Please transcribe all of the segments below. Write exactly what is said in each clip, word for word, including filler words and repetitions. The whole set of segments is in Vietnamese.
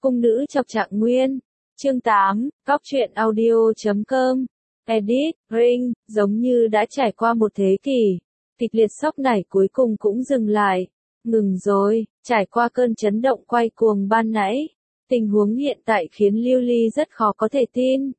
Cung nữ chọc trạng nguyên. Chương tám, Cóc truyện audio chấm com. Edit, Ring, giống như đã trải qua một thế kỷ. Kịch liệt sốc nảy cuối cùng cũng dừng lại. Ngừng rồi, trải qua cơn chấn động quay cuồng ban nãy. Tình huống hiện tại khiến Lưu Ly rất khó có thể tin.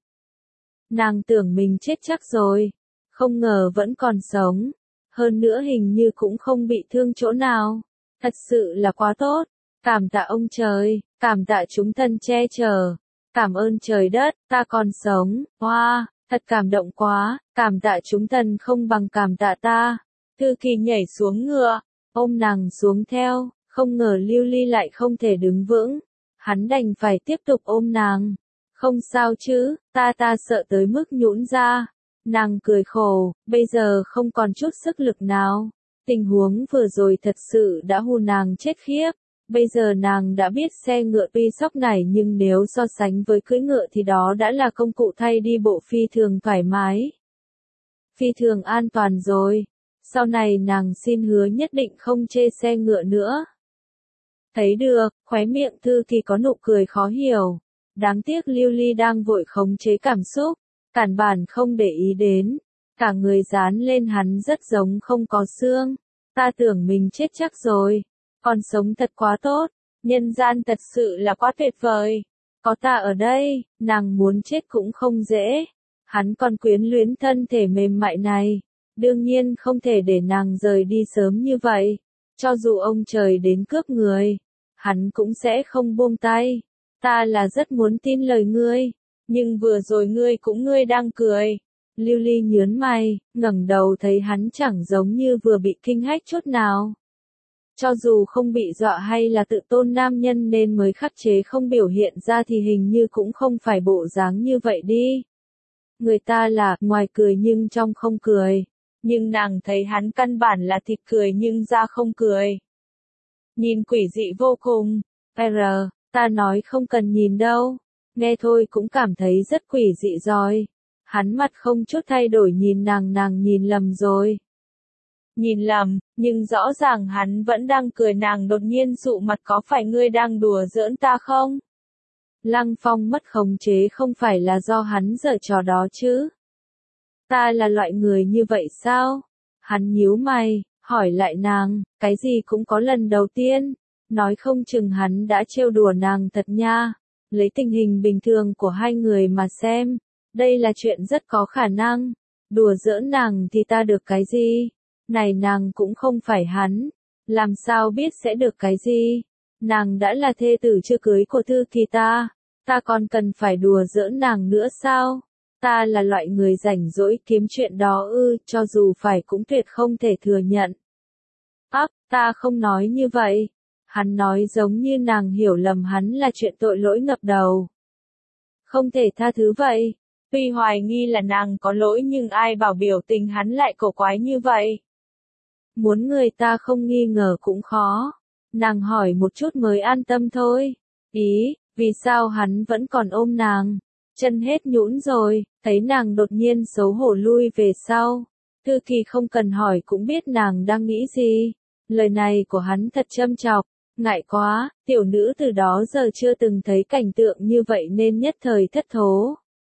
Nàng tưởng mình chết chắc rồi. Không ngờ vẫn còn sống. Hơn nữa hình như cũng không bị thương chỗ nào. Thật sự là quá tốt. Cảm tạ ông trời, cảm tạ chúng thân che chở. Cảm ơn trời đất, ta còn sống. Hoa, wow, thật cảm động quá. Cảm tạ chúng thần không bằng cảm tạ ta. Thư Kỳ nhảy xuống ngựa, ôm nàng xuống theo. Không ngờ Lưu Ly lại không thể đứng vững. Hắn đành phải tiếp tục ôm nàng. Không sao chứ, ta ta sợ tới mức nhũn ra. Nàng cười khổ, bây giờ không còn chút sức lực nào. Tình huống vừa rồi thật sự đã hù nàng chết khiếp. Bây giờ nàng đã biết xe ngựa tuy sóc nảy nhưng nếu so sánh với cưỡi ngựa thì đó đã là công cụ thay đi bộ phi thường thoải mái. Phi thường an toàn rồi. Sau này nàng xin hứa nhất định không chê xe ngựa nữa. Thấy được, khóe miệng Thư Kỳ có nụ cười khó hiểu. Đáng tiếc Lưu Ly đang vội khống chế cảm xúc. Cản bản không để ý đến. Cả người dán lên hắn rất giống không có xương. Ta tưởng mình chết chắc rồi. Còn sống thật quá tốt. Nhân gian thật sự là quá tuyệt vời. Có ta ở đây, nàng muốn chết cũng không dễ. Hắn còn quyến luyến thân thể mềm mại này. Đương nhiên không thể để nàng rời đi sớm như vậy. Cho dù ông trời đến cướp người, hắn cũng sẽ không buông tay. Ta là rất muốn tin lời ngươi. Nhưng vừa rồi ngươi cũng ngươi đang cười. Lưu Ly nhớn mày, ngẩng đầu thấy hắn chẳng giống như vừa bị kinh hách chút nào. Cho dù không bị dọa hay là tự tôn nam nhân nên mới khắc chế không biểu hiện ra thì hình như cũng không phải bộ dáng như vậy đi. Người ta là ngoài cười nhưng trong không cười. Nhưng nàng thấy hắn căn bản là thịt cười nhưng da không cười. Nhìn quỷ dị vô cùng. R, ta nói không cần nhìn đâu. Nghe thôi cũng cảm thấy rất quỷ dị rồi. Hắn mặt không chút thay đổi nhìn nàng nàng nhìn lầm rồi. Nhìn lầm, nhưng rõ ràng hắn vẫn đang cười nàng đột nhiên dụ mặt có phải ngươi đang đùa giỡn ta không? Lăng Phong mất khống chế không phải là do hắn giở trò đó chứ? Ta là loại người như vậy sao? Hắn nhíu mày, hỏi lại nàng, cái gì cũng có lần đầu tiên. Nói không chừng hắn đã trêu đùa nàng thật nha. Lấy tình hình bình thường của hai người mà xem, đây là chuyện rất có khả năng. Đùa giỡn nàng thì ta được cái gì? Này nàng cũng không phải hắn. Làm sao biết sẽ được cái gì? Nàng đã là thê tử chưa cưới của Thư Kỳ ta. Ta còn cần phải đùa giỡn nàng nữa sao? Ta là loại người rảnh rỗi kiếm chuyện đó ư, cho dù phải cũng tuyệt không thể thừa nhận. Ác, ta không nói như vậy. Hắn nói giống như nàng hiểu lầm hắn là chuyện tội lỗi ngập đầu. Không thể tha thứ vậy. Tuy hoài nghi là nàng có lỗi nhưng ai bảo biểu tình hắn lại cổ quái như vậy. Muốn người ta không nghi ngờ cũng khó. Nàng hỏi một chút mới an tâm thôi. Ý, vì sao hắn vẫn còn ôm nàng? Chân hết nhũn rồi, thấy nàng đột nhiên xấu hổ lui về sau. Thư Kỳ không cần hỏi cũng biết nàng đang nghĩ gì. Lời này của hắn thật châm chọc. Ngại quá, tiểu nữ từ đó giờ chưa từng thấy cảnh tượng như vậy nên nhất thời thất thố.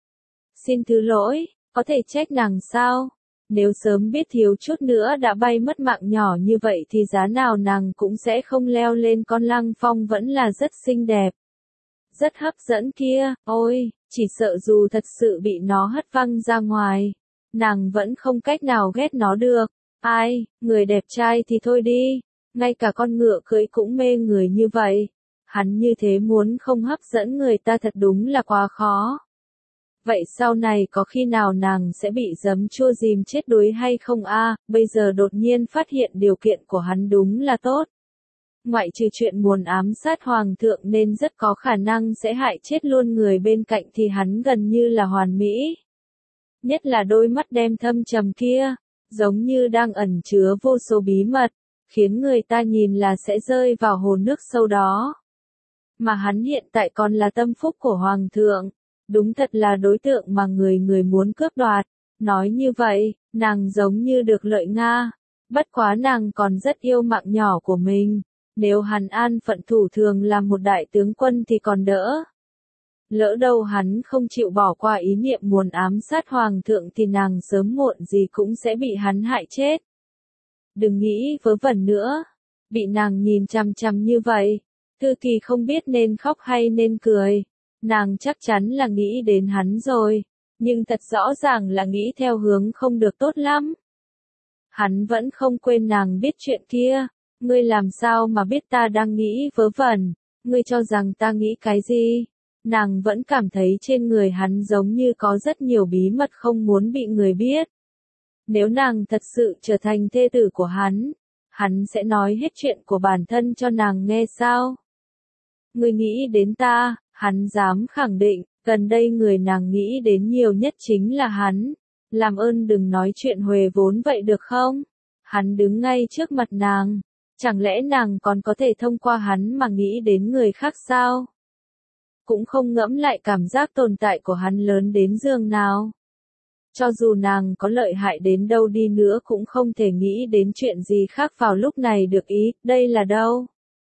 Xin thứ lỗi, có thể trách nàng sao? Nếu sớm biết thiếu chút nữa đã bay mất mạng nhỏ như vậy thì giá nào nàng cũng sẽ không leo lên con Lăng Phong vẫn là rất xinh đẹp. Rất hấp dẫn kia, ôi, chỉ sợ dù thật sự bị nó hất văng ra ngoài. Nàng vẫn không cách nào ghét nó được. Ai, người đẹp trai thì thôi đi. Ngay cả con ngựa cưỡi cũng mê người như vậy. Hắn như thế muốn không hấp dẫn người ta thật đúng là quá khó. Vậy sau này có khi nào nàng sẽ bị giấm chua dìm chết đuối hay không a? À, bây giờ đột nhiên phát hiện điều kiện của hắn đúng là tốt. Ngoại trừ chuyện muốn ám sát hoàng thượng nên rất có khả năng sẽ hại chết luôn người bên cạnh thì hắn gần như là hoàn mỹ. Nhất là đôi mắt đen thâm trầm kia, giống như đang ẩn chứa vô số bí mật, khiến người ta nhìn là sẽ rơi vào hồ nước sâu đó. Mà hắn hiện tại còn là tâm phúc của hoàng thượng. Đúng thật là đối tượng mà người người muốn cướp đoạt. Nói như vậy, nàng giống như được lợi Nga. Bất quá nàng còn rất yêu mạng nhỏ của mình. Nếu hắn an phận thủ thường làm một đại tướng quân thì còn đỡ. Lỡ đâu hắn không chịu bỏ qua ý niệm muốn ám sát hoàng thượng thì nàng sớm muộn gì cũng sẽ bị hắn hại chết. Đừng nghĩ vớ vẩn nữa. Bị nàng nhìn chằm chằm như vậy, Thư Kỳ không biết nên khóc hay nên cười. Nàng chắc chắn là nghĩ đến hắn rồi, nhưng thật rõ ràng là nghĩ theo hướng không được tốt lắm. Hắn vẫn không quên nàng biết chuyện kia. Ngươi làm sao mà biết ta đang nghĩ vớ vẩn, ngươi cho rằng ta nghĩ cái gì? Nàng vẫn cảm thấy trên người hắn giống như có rất nhiều bí mật không muốn bị người biết. Nếu nàng thật sự trở thành thê tử của hắn, hắn sẽ nói hết chuyện của bản thân cho nàng nghe sao? Ngươi nghĩ đến ta, hắn dám khẳng định, gần đây người nàng nghĩ đến nhiều nhất chính là hắn. Làm ơn đừng nói chuyện huề vốn vậy được không? Hắn đứng ngay trước mặt nàng. Chẳng lẽ nàng còn có thể thông qua hắn mà nghĩ đến người khác sao? Cũng không ngẫm lại cảm giác tồn tại của hắn lớn đến giường nào. Cho dù nàng có lợi hại đến đâu đi nữa cũng không thể nghĩ đến chuyện gì khác vào lúc này được ý, đây là đâu?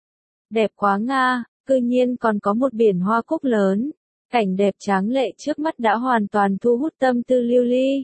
Đẹp quá Nga, cư nhiên còn có một biển hoa cúc lớn. Cảnh đẹp tráng lệ trước mắt đã hoàn toàn thu hút tâm tư Lưu Ly.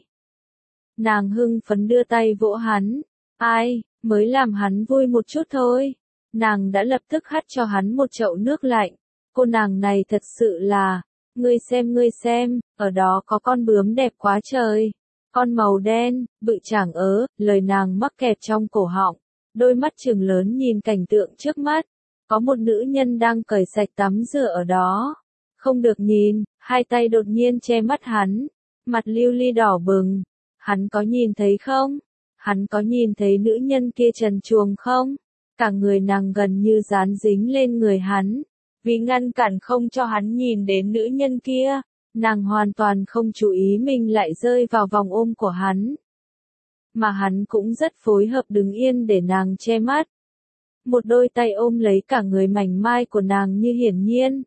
Nàng hưng phấn đưa tay vỗ hắn. Ai, mới làm hắn vui một chút thôi. Nàng đã lập tức hắt cho hắn một chậu nước lạnh. Cô nàng này thật sự là, ngươi xem ngươi xem, ở đó có con bướm đẹp quá trời. Con màu đen, bự chảng ớ, lời nàng mắc kẹt trong cổ họng. Đôi mắt trừng lớn nhìn cảnh tượng trước mắt. Có một nữ nhân đang cởi sạch tắm rửa ở đó. Không được nhìn, hai tay đột nhiên che mắt hắn. Mặt Lưu Ly đỏ bừng. Hắn có nhìn thấy không? Hắn có nhìn thấy nữ nhân kia trần truồng không? Cả người nàng gần như dán dính lên người hắn. Vì ngăn cản không cho hắn nhìn đến nữ nhân kia, nàng hoàn toàn không chú ý mình lại rơi vào vòng ôm của hắn. Mà hắn cũng rất phối hợp đứng yên để nàng che mắt. Một đôi tay ôm lấy cả người mảnh mai của nàng như hiển nhiên.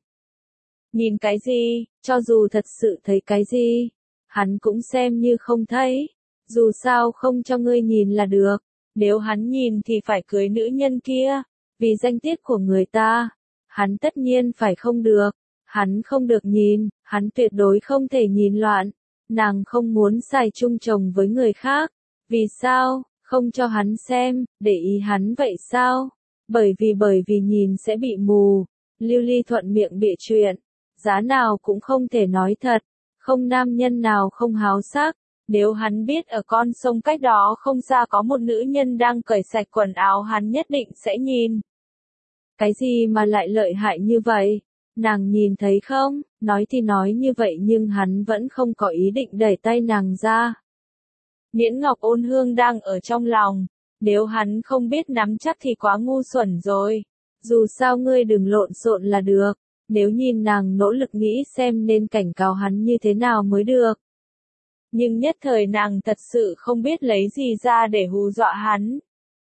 Nhìn cái gì, cho dù thật sự thấy cái gì, hắn cũng xem như không thấy. Dù sao không cho ngươi nhìn là được, nếu hắn nhìn thì phải cưới nữ nhân kia, vì danh tiết của người ta, hắn tất nhiên phải không được, hắn không được nhìn, hắn tuyệt đối không thể nhìn loạn, nàng không muốn xài chung chồng với người khác, vì sao, không cho hắn xem, để ý hắn vậy sao, bởi vì bởi vì nhìn sẽ bị mù, Lưu Ly thuận miệng bịa chuyện, giá nào cũng không thể nói thật, không nam nhân nào không háo sắc. Nếu hắn biết ở con sông cách đó không xa có một nữ nhân đang cởi sạch quần áo hắn nhất định sẽ nhìn. Cái gì mà lại lợi hại như vậy? Nàng nhìn thấy không? Nói thì nói như vậy nhưng hắn vẫn không có ý định đẩy tay nàng ra. Miễn Ngọc Ôn Hương đang ở trong lòng. Nếu hắn không biết nắm chắc thì quá ngu xuẩn rồi. Dù sao ngươi đừng lộn xộn là được. Nếu nhìn nàng nỗ lực nghĩ xem nên cảnh cáo hắn như thế nào mới được. Nhưng nhất thời nàng thật sự không biết lấy gì ra để hù dọa hắn.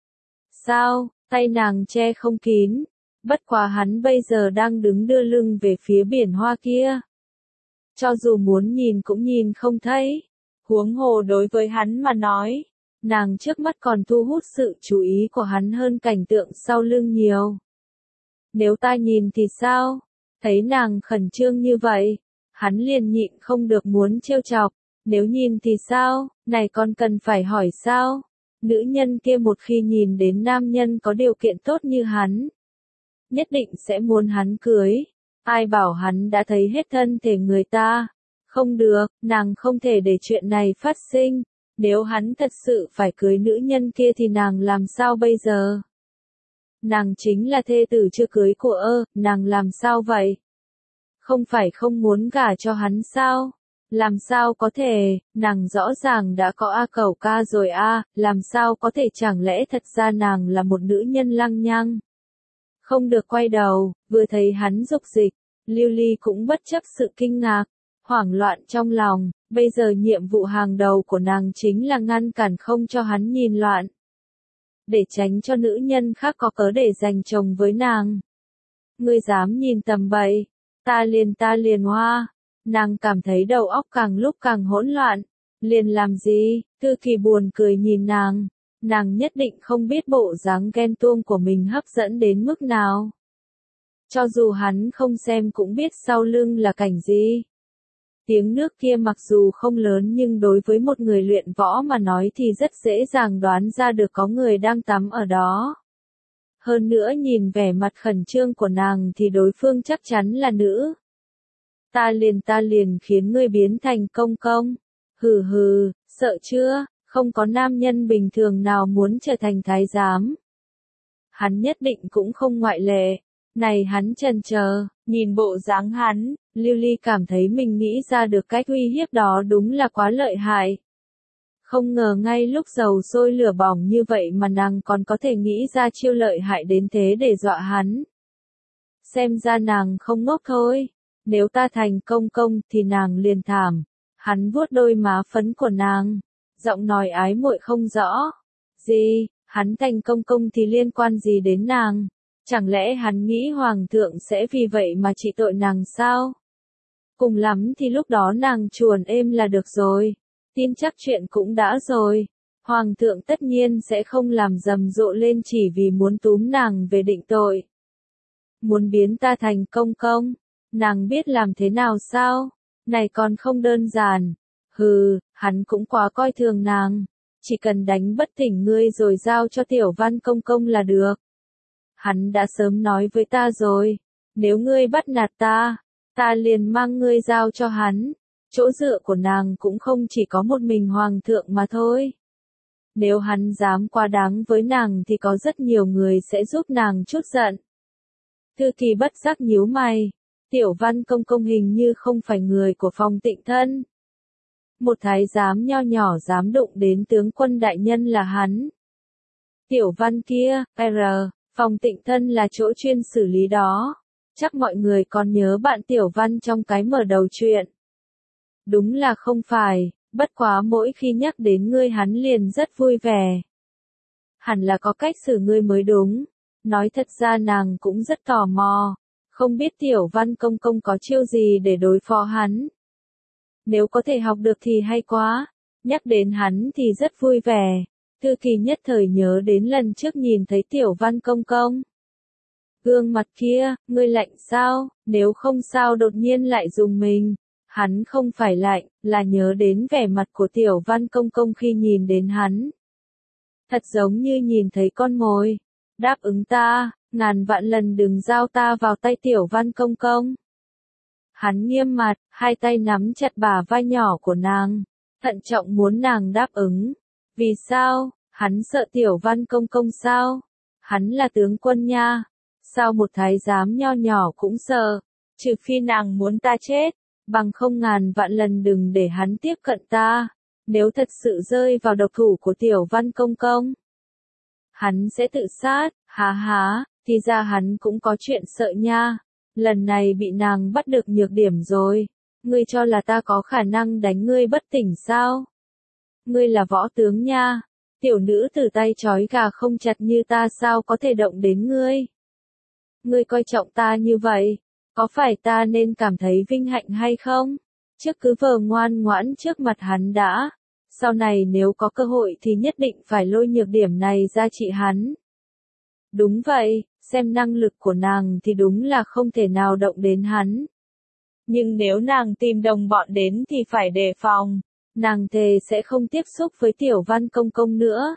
Sao, tay nàng che không kín, bất quá hắn bây giờ đang đứng đưa lưng về phía biển hoa kia. Cho dù muốn nhìn cũng nhìn không thấy, huống hồ đối với hắn mà nói, nàng trước mắt còn thu hút sự chú ý của hắn hơn cảnh tượng sau lưng nhiều. Nếu ta nhìn thì sao? Thấy nàng khẩn trương như vậy, hắn liền nhịn không được muốn trêu chọc. Nếu nhìn thì sao, này con cần phải hỏi sao? Nữ nhân kia một khi nhìn đến nam nhân có điều kiện tốt như hắn, nhất định sẽ muốn hắn cưới. Ai bảo hắn đã thấy hết thân thể người ta? Không được, nàng không thể để chuyện này phát sinh. Nếu hắn thật sự phải cưới nữ nhân kia thì nàng làm sao bây giờ? Nàng chính là thê tử chưa cưới của ơ, nàng làm sao vậy? Không phải không muốn gả cho hắn sao? Làm sao có thể, nàng rõ ràng đã có A Cẩu Ca rồi a, làm sao có thể chẳng lẽ thật ra nàng là một nữ nhân lăng nhăng. Không được quay đầu, vừa thấy hắn dục dịch, Lưu Ly cũng bất chấp sự kinh ngạc, hoảng loạn trong lòng, bây giờ nhiệm vụ hàng đầu của nàng chính là ngăn cản không cho hắn nhìn loạn. Để tránh cho nữ nhân khác có cớ để giành chồng với nàng. Ngươi dám nhìn tầm bậy, ta liền ta liền hoa. Nàng cảm thấy đầu óc càng lúc càng hỗn loạn. Liền làm gì? Thư Kỳ buồn cười nhìn nàng. nàng nhất định không biết bộ dáng ghen tuông của mình hấp dẫn đến mức nào. Cho dù hắn không xem cũng biết sau lưng là cảnh gì. Tiếng nước kia mặc dù không lớn nhưng đối với một người luyện võ mà nói thì rất dễ dàng đoán ra được có người đang tắm ở đó. Hơn nữa nhìn vẻ mặt khẩn trương của nàng thì đối phương chắc chắn là nữ. Ta liền ta liền khiến ngươi biến thành công công. Hừ hừ, sợ chưa, không có nam nhân bình thường nào muốn trở thành thái giám. Hắn nhất định cũng không ngoại lệ. Này hắn chần chờ, nhìn bộ dáng hắn, Lưu Ly cảm thấy mình nghĩ ra được cách uy hiếp đó đúng là quá lợi hại. Không ngờ ngay lúc dầu sôi lửa bỏng như vậy mà nàng còn có thể nghĩ ra chiêu lợi hại đến thế để dọa hắn. Xem ra nàng không ngốc thôi, nếu ta thành công công thì nàng liền thảm. Hắn vuốt đôi má phấn của nàng, giọng nói ái muội không rõ. Gì, hắn thành công công thì liên quan gì đến nàng? Chẳng lẽ hắn nghĩ hoàng thượng sẽ vì vậy mà trị tội nàng sao? Cùng lắm thì lúc đó nàng chuồn êm là được rồi. Tin chắc chuyện cũng đã rồi. Hoàng thượng tất nhiên sẽ không làm rầm rộ lên chỉ vì muốn túm nàng về định tội. Muốn biến ta thành công công, nàng biết làm thế nào sao? Này còn không đơn giản. Hừ, hắn cũng quá coi thường nàng. Chỉ cần đánh bất tỉnh ngươi rồi giao cho tiểu văn công công là được. Hắn đã sớm nói với ta rồi. Nếu ngươi bắt nạt ta, ta liền mang ngươi giao cho hắn. Chỗ dựa của nàng cũng không chỉ có một mình hoàng thượng mà thôi. Nếu hắn dám quá đáng với nàng thì có rất nhiều người sẽ giúp nàng chút giận. Thư Kỳ bất giác nhíu mày. Tiểu văn công công hình như không phải người của Phong Tịnh Thân. Một thái giám nho nhỏ dám đụng đến tướng quân đại nhân là hắn. Tiểu văn kia, R, Phong Tịnh Thân là chỗ chuyên xử lý đó. Chắc mọi người còn nhớ bạn Tiểu Văn trong cái mở đầu chuyện. Đúng là không phải, bất quá mỗi khi nhắc đến ngươi hắn liền rất vui vẻ. Hẳn là có cách xử ngươi mới đúng. Nói thật ra nàng cũng rất tò mò. Không biết Tiểu Văn công công có chiêu gì để đối phó hắn. Nếu có thể học được thì hay quá. Nhắc đến hắn thì rất vui vẻ. Thư Kỳ nhất thời nhớ đến lần trước nhìn thấy Tiểu Văn công công. Gương mặt kia, ngươi lạnh sao? Nếu không sao đột nhiên lại dùng mình. Hắn không phải lạnh, là nhớ đến vẻ mặt của Tiểu Văn công công khi nhìn đến hắn. Thật giống như nhìn thấy con mồi. Đáp ứng ta, ngàn vạn lần đừng giao ta vào tay Tiểu Văn công công. Hắn nghiêm mặt, hai tay nắm chặt bả vai nhỏ của nàng, thận trọng muốn nàng đáp ứng. Vì sao? Hắn sợ Tiểu Văn công công sao? Hắn là tướng quân nha. Sao một thái giám nho nhỏ cũng sợ? Trừ phi nàng muốn ta chết, bằng không ngàn vạn lần đừng để hắn tiếp cận ta. Nếu thật sự rơi vào độc thủ của Tiểu Văn công công, hắn sẽ tự sát. Há há, thì ra hắn cũng có chuyện sợ nha. Lần này bị nàng bắt được nhược điểm rồi. Ngươi cho là ta có khả năng đánh ngươi bất tỉnh sao? Ngươi là võ tướng nha. Tiểu nữ từ tay trói gà không chặt như ta sao có thể động đến ngươi? Ngươi coi trọng ta như vậy, có phải ta nên cảm thấy vinh hạnh hay không? Trước cứ vờ ngoan ngoãn trước mặt hắn đã. Sau này nếu có cơ hội thì nhất định phải lôi nhược điểm này ra trị hắn. Đúng vậy, xem năng lực của nàng thì đúng là không thể nào động đến hắn. Nhưng nếu nàng tìm đồng bọn đến thì phải đề phòng. Nàng thề sẽ không tiếp xúc với Tiểu Văn công công nữa.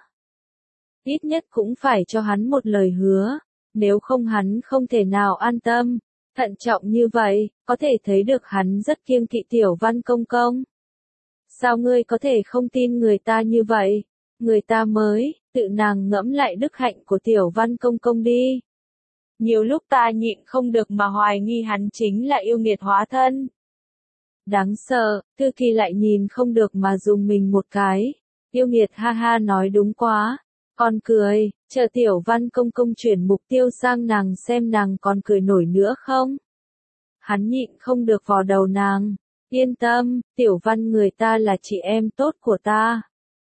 Ít nhất cũng phải cho hắn một lời hứa. Nếu không hắn không thể nào an tâm. Thận trọng như vậy, có thể thấy được hắn rất kiêng kỵ Tiểu Văn công công. Sao ngươi có thể không tin người ta như vậy? Người ta mới, tự nàng ngẫm lại đức hạnh của Tiểu Văn công công đi. Nhiều lúc ta nhịn không được mà hoài nghi hắn chính là yêu nghiệt hóa thân. Đáng sợ, Thư Kỳ lại nhìn không được mà dùng mình một cái. Yêu nghiệt ha ha nói đúng quá. Còn cười, chờ Tiểu Văn công công chuyển mục tiêu sang nàng xem nàng còn cười nổi nữa không. Hắn nhịn không được vò đầu nàng. Yên tâm, Tiểu Văn người ta là chị em tốt của ta.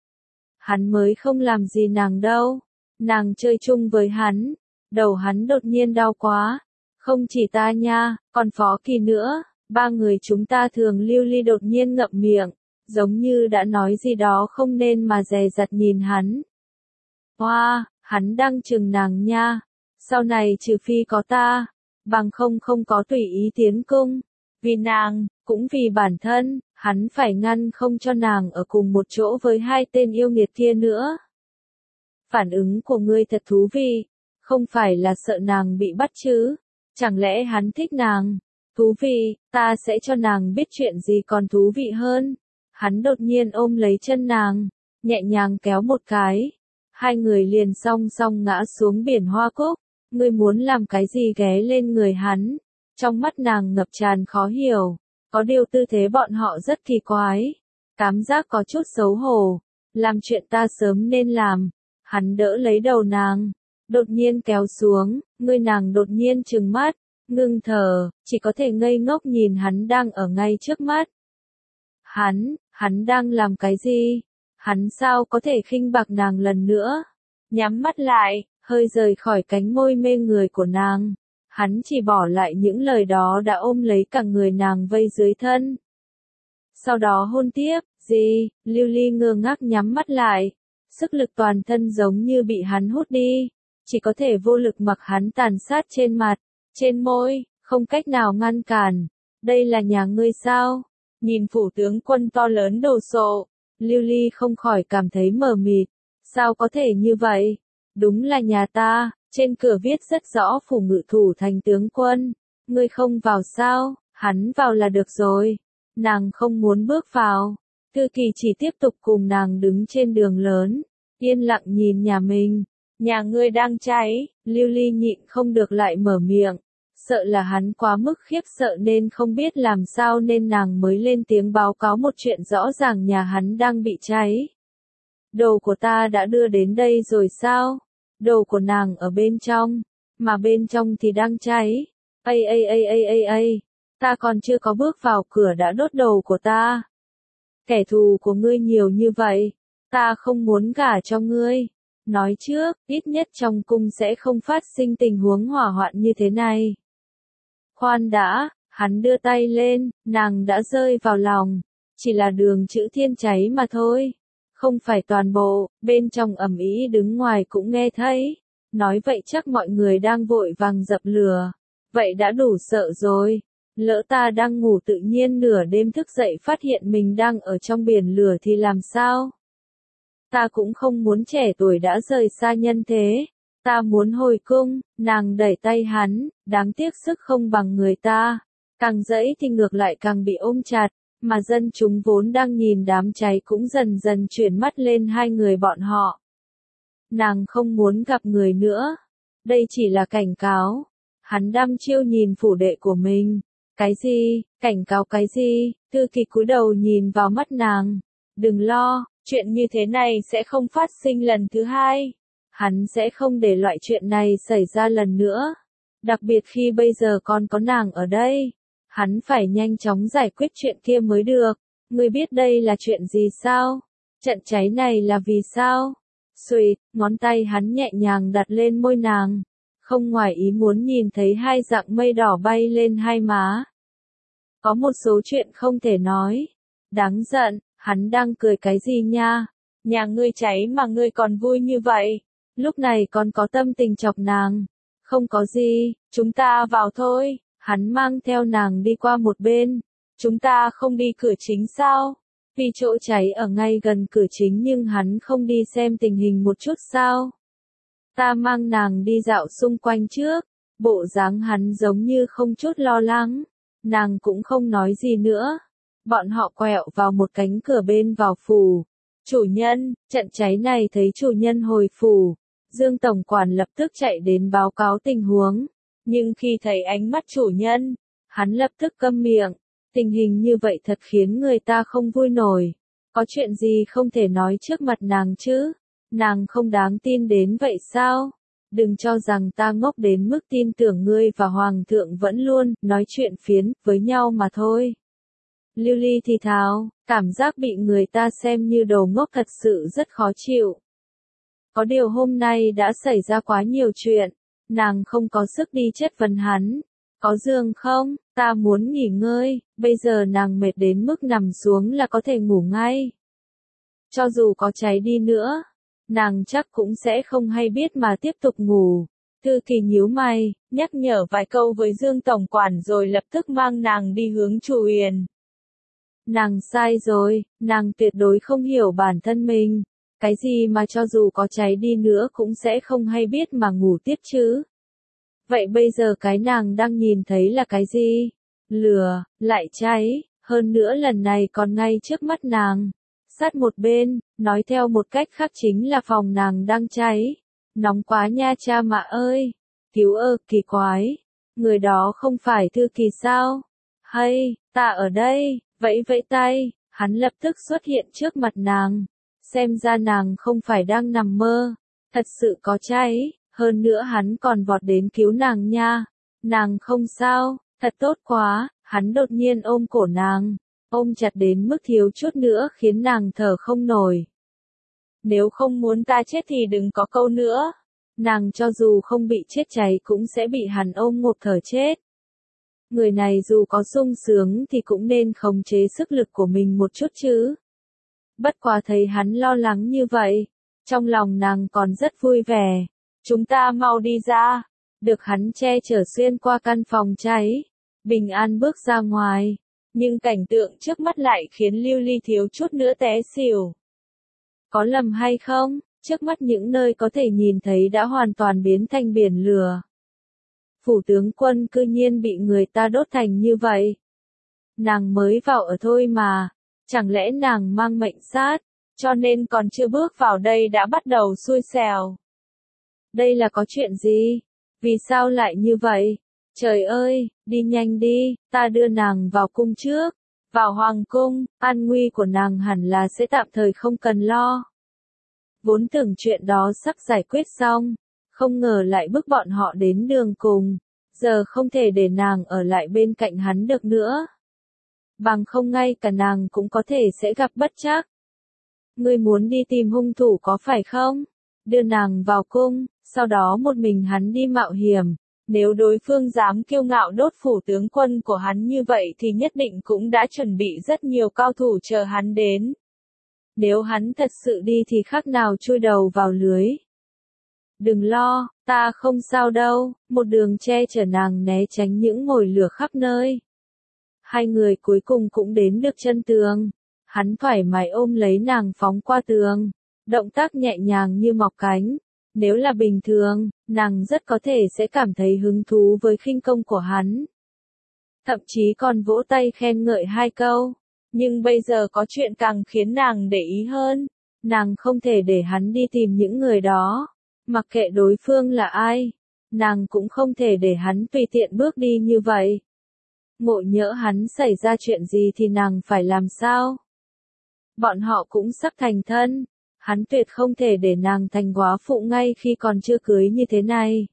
Hắn mới không làm gì nàng đâu. Nàng chơi chung với hắn. Đầu hắn đột nhiên đau quá. Không chỉ ta nha, còn Phó Kỳ nữa. Ba người chúng ta thường Lưu Ly đột nhiên ngậm miệng. Giống như đã nói gì đó không nên mà dè dặt nhìn hắn. Hoa, wow, hắn đang chừng nàng nha. Sau này trừ phi có ta, bằng không không có tùy ý tiến cung. Vì nàng, cũng vì bản thân, hắn phải ngăn không cho nàng ở cùng một chỗ với hai tên yêu nghiệt kia nữa. Phản ứng của ngươi thật thú vị, không phải là sợ nàng bị bắt chứ? Chẳng lẽ hắn thích nàng? Thú vị, ta sẽ cho nàng biết chuyện gì còn thú vị hơn. Hắn đột nhiên ôm lấy chân nàng, nhẹ nhàng kéo một cái. Hai người liền song song ngã xuống biển Hoa Cúc. Ngươi muốn làm cái gì ghé lên người hắn? Trong mắt nàng ngập tràn khó hiểu. Có điều tư thế bọn họ rất kỳ quái. Cảm giác có chút xấu hổ. Làm chuyện ta sớm nên làm. Hắn đỡ lấy đầu nàng. Đột nhiên kéo xuống. Ngươi nàng đột nhiên trừng mắt. Ngưng thở. Chỉ có thể ngây ngốc nhìn hắn đang ở ngay trước mắt. Hắn, hắn đang làm cái gì? Hắn sao có thể khinh bạc nàng lần nữa? Nhắm mắt lại, hơi rời khỏi cánh môi mê người của nàng. Hắn chỉ bỏ lại những lời đó đã ôm lấy cả người nàng vây dưới thân. Sau đó hôn tiếp, gì? Lưu Ly ngơ ngác nhắm mắt lại. Sức lực toàn thân giống như bị hắn hút đi. Chỉ có thể vô lực mặc hắn tàn sát trên mặt, trên môi, không cách nào ngăn cản. Đây là nhà ngươi sao? Nhìn phủ tướng quân to lớn đồ sộ, Lưu Ly không khỏi cảm thấy mờ mịt. Sao có thể như vậy? Đúng là nhà ta, trên cửa viết rất rõ phủ ngự thủ thành tướng quân. Ngươi không vào sao? Hắn vào là được rồi. Nàng không muốn bước vào. Thư Kỳ chỉ tiếp tục cùng nàng đứng trên đường lớn, yên lặng nhìn nhà mình. Nhà ngươi đang cháy, Lưu Ly nhịn không được lại mở miệng. Sợ là hắn quá mức khiếp sợ nên không biết làm sao nên nàng mới lên tiếng báo cáo một chuyện rõ ràng nhà hắn đang bị cháy. Đồ của ta đã đưa đến đây rồi sao? Đồ của nàng ở bên trong, mà bên trong thì đang cháy. Ây ây ây ây ây ây, ta còn chưa có bước vào cửa đã đốt đồ của ta. Kẻ thù của ngươi nhiều như vậy, ta không muốn gả cho ngươi. Nói trước, ít nhất trong cung sẽ không phát sinh tình huống hỏa hoạn như thế này. Khoan đã, hắn đưa tay lên, nàng đã rơi vào lòng. Chỉ là đường chữ thiên cháy mà thôi. Không phải toàn bộ, bên trong ầm ĩ đứng ngoài cũng nghe thấy. Nói vậy chắc mọi người đang vội vàng dập lửa. Vậy đã đủ sợ rồi. Lỡ ta đang ngủ tự nhiên nửa đêm thức dậy phát hiện mình đang ở trong biển lửa thì làm sao? Ta cũng không muốn trẻ tuổi đã rời xa nhân thế. Ta muốn hồi cung, nàng đẩy tay hắn, đáng tiếc sức không bằng người ta. Càng dẫy thì ngược lại càng bị ôm chặt, mà dân chúng vốn đang nhìn đám cháy cũng dần dần chuyển mắt lên hai người bọn họ. Nàng không muốn gặp người nữa. Đây chỉ là cảnh cáo. Hắn đăm chiêu nhìn phủ đệ của mình. Cái gì? Cảnh cáo cái gì? Thư Kỳ cúi đầu nhìn vào mắt nàng. Đừng lo, chuyện như thế này sẽ không phát sinh lần thứ hai. Hắn sẽ không để loại chuyện này xảy ra lần nữa. Đặc biệt khi bây giờ còn có nàng ở đây. Hắn phải nhanh chóng giải quyết chuyện kia mới được. Ngươi biết đây là chuyện gì sao? Trận cháy này là vì sao? Xuỵt, ngón tay hắn nhẹ nhàng đặt lên môi nàng. Không ngoài ý muốn nhìn thấy hai dạng mây đỏ bay lên hai má. Có một số chuyện không thể nói. Đáng giận, hắn đang cười cái gì nha? Nhà ngươi cháy mà ngươi còn vui như vậy. Lúc này còn có tâm tình chọc nàng. Không có gì, chúng ta vào thôi. Hắn mang theo nàng đi qua một bên. Chúng ta không đi cửa chính sao? Vì chỗ cháy ở ngay gần cửa chính nhưng hắn không đi xem tình hình một chút sao? Ta mang nàng đi dạo xung quanh trước. Bộ dáng hắn giống như không chút lo lắng. Nàng cũng không nói gì nữa. Bọn họ quẹo vào một cánh cửa bên vào phủ. Chủ nhân, trận cháy này thấy chủ nhân hồi phủ. Dương Tổng Quản lập tức chạy đến báo cáo tình huống. Nhưng khi thấy ánh mắt chủ nhân, hắn lập tức câm miệng. Tình hình như vậy thật khiến người ta không vui nổi. Có chuyện gì không thể nói trước mặt nàng chứ? Nàng không đáng tin đến vậy sao? Đừng cho rằng ta ngốc đến mức tin tưởng ngươi và Hoàng thượng vẫn luôn nói chuyện phiến với nhau mà thôi. Lưu Ly thì thào, cảm giác bị người ta xem như đồ ngốc thật sự rất khó chịu. Có điều hôm nay đã xảy ra quá nhiều chuyện, nàng không có sức đi chất vấn hắn. Có giường không? Ta muốn nghỉ ngơi, bây giờ nàng mệt đến mức nằm xuống là có thể ngủ ngay. Cho dù có cháy đi nữa, nàng chắc cũng sẽ không hay biết mà tiếp tục ngủ. Thư Kỳ nhíu mày, nhắc nhở vài câu với Dương tổng quản rồi lập tức mang nàng đi hướng Chu Uyển. Nàng sai rồi, nàng tuyệt đối không hiểu bản thân mình. Cái gì mà cho dù có cháy đi nữa cũng sẽ không hay biết mà ngủ tiếp chứ. Vậy bây giờ cái nàng đang nhìn thấy là cái gì? Lửa, lại cháy, hơn nữa lần này còn ngay trước mắt nàng. Sát một bên, nói theo một cách khác chính là phòng nàng đang cháy. Nóng quá nha cha mạ ơi! Cứu ơ, kỳ quái! Người đó không phải Thư Kỳ sao? Hay, ta ở đây, vẫy vẫy tay, hắn lập tức xuất hiện trước mặt nàng. Xem ra nàng không phải đang nằm mơ, thật sự có cháy, hơn nữa hắn còn vọt đến cứu nàng nha. Nàng không sao, thật tốt quá, hắn đột nhiên ôm cổ nàng, ôm chặt đến mức thiếu chút nữa khiến nàng thở không nổi. Nếu không muốn ta chết thì đừng có câu nữa. Nàng cho dù không bị chết cháy cũng sẽ bị hắn ôm ngộp thở chết. Người này dù có sung sướng thì cũng nên khống chế sức lực của mình một chút chứ. Bất quá thấy hắn lo lắng như vậy, trong lòng nàng còn rất vui vẻ. Chúng ta mau đi ra. Được hắn che chở xuyên qua căn phòng cháy, bình an bước ra ngoài. Nhưng cảnh tượng trước mắt lại khiến Lưu Ly thiếu chút nữa té xỉu. Có lầm hay không? Trước mắt những nơi có thể nhìn thấy đã hoàn toàn biến thành biển lửa. Phủ tướng quân cư nhiên bị người ta đốt thành như vậy. Nàng mới vào ở thôi mà, chẳng lẽ nàng mang mệnh sát, cho nên còn chưa bước vào đây đã bắt đầu xui xẻo. Đây là có chuyện gì? Vì sao lại như vậy? Trời ơi, đi nhanh đi, ta đưa nàng vào cung trước. Vào hoàng cung, an nguy của nàng hẳn là sẽ tạm thời không cần lo. Vốn tưởng chuyện đó sắp giải quyết xong, không ngờ lại bước bọn họ đến đường cùng, giờ không thể để nàng ở lại bên cạnh hắn được nữa. Bằng không ngay cả nàng cũng có thể sẽ gặp bất trắc. Ngươi muốn đi tìm hung thủ có phải không? Đưa nàng vào cung, sau đó một mình hắn đi mạo hiểm. Nếu đối phương dám kiêu ngạo đốt phủ tướng quân của hắn như vậy thì nhất định cũng đã chuẩn bị rất nhiều cao thủ chờ hắn đến. Nếu hắn thật sự đi thì khác nào chui đầu vào lưới. Đừng lo, ta không sao đâu, một đường che chở nàng né tránh những mồi lửa khắp nơi. Hai người cuối cùng cũng đến được chân tường. Hắn thoải mái ôm lấy nàng phóng qua tường, động tác nhẹ nhàng như mọc cánh. Nếu là bình thường, nàng rất có thể sẽ cảm thấy hứng thú với khinh công của hắn. Thậm chí còn vỗ tay khen ngợi hai câu. Nhưng bây giờ có chuyện càng khiến nàng để ý hơn. Nàng không thể để hắn đi tìm những người đó. Mặc kệ đối phương là ai, nàng cũng không thể để hắn tùy tiện bước đi như vậy. Ngộ nhỡ hắn xảy ra chuyện gì thì nàng phải làm sao? Bọn họ cũng sắp thành thân. Hắn tuyệt không thể để nàng thành góa phụ ngay khi còn chưa cưới như thế này.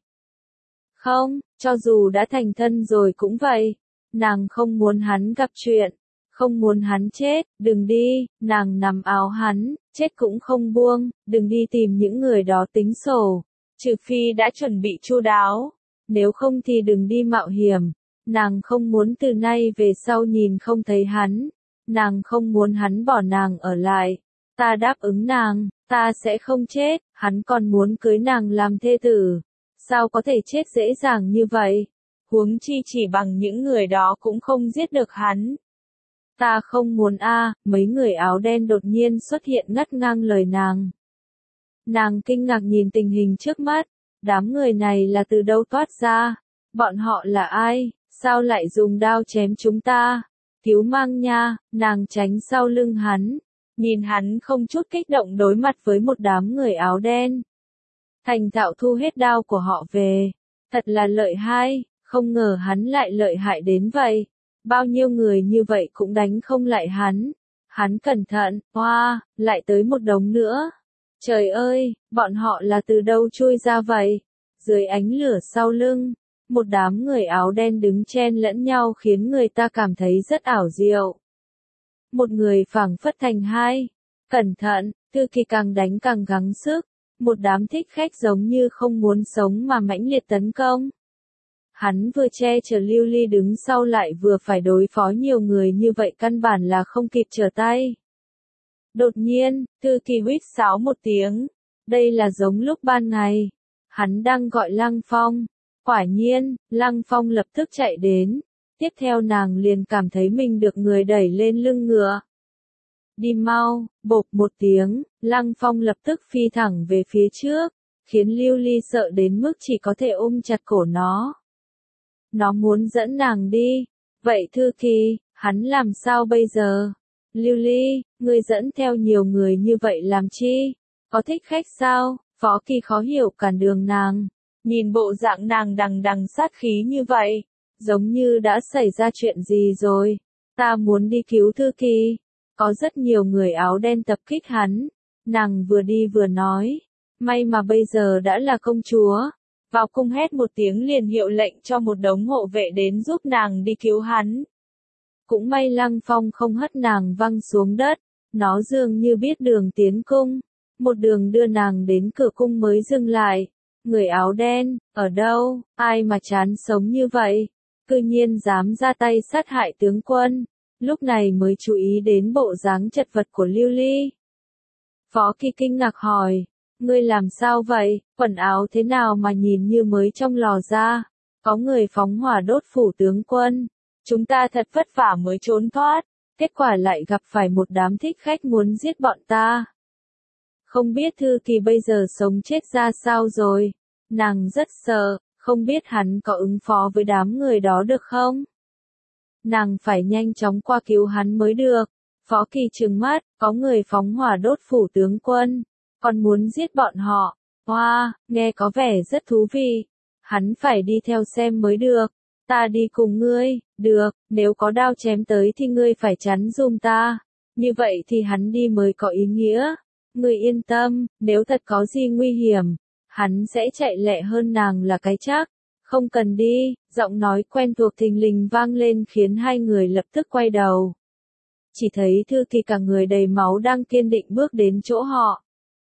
Không, cho dù đã thành thân rồi cũng vậy. Nàng không muốn hắn gặp chuyện. Không muốn hắn chết, đừng đi, nàng nằm áo hắn, chết cũng không buông, đừng đi tìm những người đó tính sổ. Trừ phi đã chuẩn bị chu đáo. Nếu không thì đừng đi mạo hiểm. Nàng không muốn từ nay về sau nhìn không thấy hắn. Nàng không muốn hắn bỏ nàng ở lại. Ta đáp ứng nàng, ta sẽ không chết, hắn còn muốn cưới nàng làm thê tử. Sao có thể chết dễ dàng như vậy? Huống chi chỉ bằng những người đó cũng không giết được hắn. Ta không muốn a, à, mấy người áo đen đột nhiên xuất hiện ngắt ngang lời nàng. Nàng kinh ngạc nhìn tình hình trước mắt, đám người này là từ đâu toát ra? Bọn họ là ai? Sao lại dùng đao chém chúng ta? Cứu mang nha, nàng tránh sau lưng hắn. Nhìn hắn không chút kích động đối mặt với một đám người áo đen. Thành thạo thu hết đao của họ về. Thật là lợi hại, không ngờ hắn lại lợi hại đến vậy. Bao nhiêu người như vậy cũng đánh không lại hắn. Hắn cẩn thận, hoa, wow, lại tới một đống nữa. Trời ơi, bọn họ là từ đâu chui ra vậy? Dưới ánh lửa sau lưng, một đám người áo đen đứng chen lẫn nhau khiến người ta cảm thấy rất ảo diệu. Một người phảng phất thành hai. Cẩn thận, Thư Kỳ càng đánh càng gắng sức. Một đám thích khách giống như không muốn sống mà mãnh liệt tấn công. Hắn vừa che chở Lưu Ly đứng sau lại vừa phải đối phó nhiều người như vậy căn bản là không kịp trở tay. Đột nhiên, Thư Kỳ huýt sáo một tiếng. Đây là giống lúc ban ngày. Hắn đang gọi Lăng Phong. Quả nhiên, Lăng Phong lập tức chạy đến. Tiếp theo nàng liền cảm thấy mình được người đẩy lên lưng ngựa. Đi mau, bộp một tiếng, Lăng Phong lập tức phi thẳng về phía trước, khiến Lưu Ly sợ đến mức chỉ có thể ôm chặt cổ nó. Nó muốn dẫn nàng đi. Vậy Thư Kỳ, hắn làm sao bây giờ? Lưu Ly, ngươi dẫn theo nhiều người như vậy làm chi? Có thích khách sao? Phó Kỳ khó hiểu cản đường nàng. Nhìn bộ dạng nàng đằng đằng sát khí như vậy, giống như đã xảy ra chuyện gì rồi. Ta muốn đi cứu Thư Kỳ. Có rất nhiều người áo đen tập kích hắn. Nàng vừa đi vừa nói. May mà bây giờ đã là công chúa. Vào cung hét một tiếng liền hiệu lệnh cho một đống hộ vệ đến giúp nàng đi cứu hắn. Cũng may Lăng Phong không hất nàng văng xuống đất. Nó dường như biết đường tiến cung. Một đường đưa nàng đến cửa cung mới dừng lại. Người áo đen, ở đâu, ai mà chán sống như vậy? Cư nhiên dám ra tay sát hại tướng quân. Lúc này mới chú ý đến bộ dáng chật vật của Lưu Ly. Phó Kỳ kinh ngạc hỏi, ngươi làm sao vậy, quần áo thế nào mà nhìn như mới trong lò ra? Có người phóng hỏa đốt phủ tướng quân. Chúng ta thật vất vả mới trốn thoát, kết quả lại gặp phải một đám thích khách muốn giết bọn ta. Không biết Thư Kỳ bây giờ sống chết ra sao rồi. Nàng rất sợ, không biết hắn có ứng phó với đám người đó được không? Nàng phải nhanh chóng qua cứu hắn mới được. Phó Kỳ trừng mắt, có người phóng hỏa đốt phủ tướng quân, còn muốn giết bọn họ. Hoa, wow, nghe có vẻ rất thú vị. Hắn phải đi theo xem mới được. Ta đi cùng ngươi, được, nếu có đao chém tới thì ngươi phải chắn giùm ta. Như vậy thì hắn đi mới có ý nghĩa. Ngươi yên tâm, nếu thật có gì nguy hiểm, hắn sẽ chạy lẹ hơn nàng là cái chắc. Không cần đi, giọng nói quen thuộc thình lình vang lên khiến hai người lập tức quay đầu. Chỉ thấy Thư Kỳ cả người đầy máu đang kiên định bước đến chỗ họ.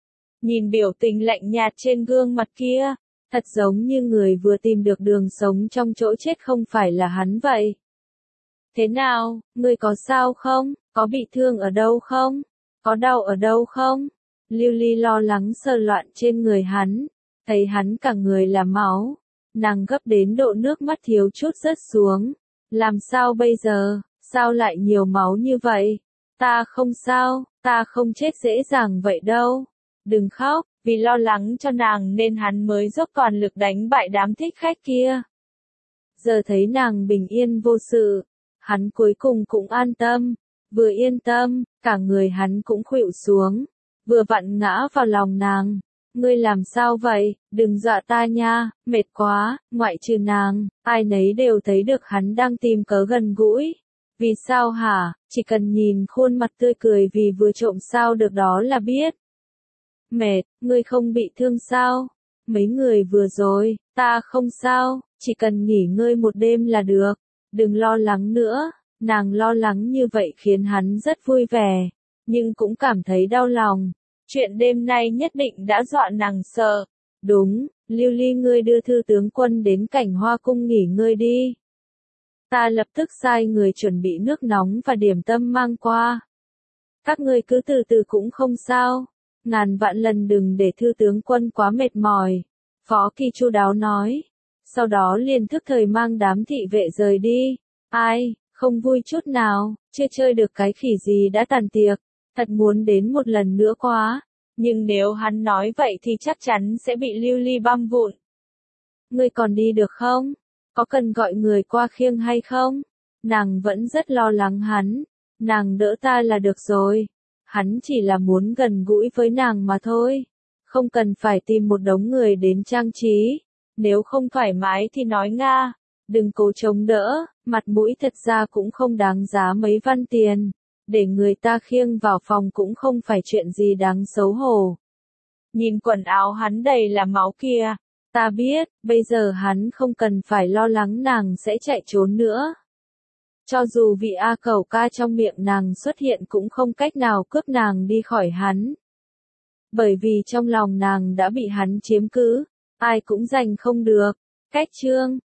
Nhìn biểu tình lạnh nhạt trên gương mặt kia, thật giống như người vừa tìm được đường sống trong chỗ chết không phải là hắn vậy. Thế nào, ngươi có sao không? Có bị thương ở đâu không? Có đau ở đâu không? Lưu Ly lo lắng sờ loạn trên người hắn, thấy hắn cả người là máu. Nàng gấp đến độ nước mắt thiếu chút rớt xuống. Làm sao bây giờ, sao lại nhiều máu như vậy? Ta không sao, ta không chết dễ dàng vậy đâu. Đừng khóc, vì lo lắng cho nàng nên hắn mới dốc toàn lực đánh bại đám thích khách kia. Giờ thấy nàng bình yên vô sự, hắn cuối cùng cũng an tâm. Vừa yên tâm, cả người hắn cũng khuỵu xuống, vừa vặn ngã vào lòng nàng. Ngươi làm sao vậy, đừng dọa ta nha, mệt quá, ngoại trừ nàng, ai nấy đều thấy được hắn đang tìm cớ gần gũi. Vì sao hả, chỉ cần nhìn khuôn mặt tươi cười vì vừa trộm sao được đó là biết. Mệt, ngươi không bị thương sao? Mấy người vừa rồi, ta không sao, chỉ cần nghỉ ngơi một đêm là được, đừng lo lắng nữa. Nàng lo lắng như vậy khiến hắn rất vui vẻ, nhưng cũng cảm thấy đau lòng. Chuyện đêm nay nhất định đã dọa nàng sợ. Đúng, Lưu Ly ngươi đưa thư tướng quân đến Cảnh Hoa cung nghỉ ngơi đi. Ta lập tức sai người chuẩn bị nước nóng và điểm tâm mang qua. Các ngươi cứ từ từ cũng không sao. Ngàn vạn lần đừng để thư tướng quân quá mệt mỏi. Phó Kỳ chu đáo nói. Sau đó liền thức thời mang đám thị vệ rời đi. Ai, không vui chút nào, chưa chơi được cái khỉ gì đã tàn tiệc. Thật muốn đến một lần nữa quá. Nhưng nếu hắn nói vậy thì chắc chắn sẽ bị Lưu Ly băm vụn. Ngươi còn đi được không? Có cần gọi người qua khiêng hay không? Nàng vẫn rất lo lắng hắn. Nàng đỡ ta là được rồi. Hắn chỉ là muốn gần gũi với nàng mà thôi. Không cần phải tìm một đống người đến trang trí. Nếu không thoải mái thì nói nga. Đừng cố chống đỡ, mặt mũi thật ra cũng không đáng giá mấy văn tiền. Để người ta khiêng vào phòng cũng không phải chuyện gì đáng xấu hổ. Nhìn quần áo hắn đầy là máu kia. Ta biết, bây giờ hắn không cần phải lo lắng nàng sẽ chạy trốn nữa. Cho dù vị A Cẩu ca trong miệng nàng xuất hiện cũng không cách nào cướp nàng đi khỏi hắn. Bởi vì trong lòng nàng đã bị hắn chiếm cứ, ai cũng giành không được. Cách chương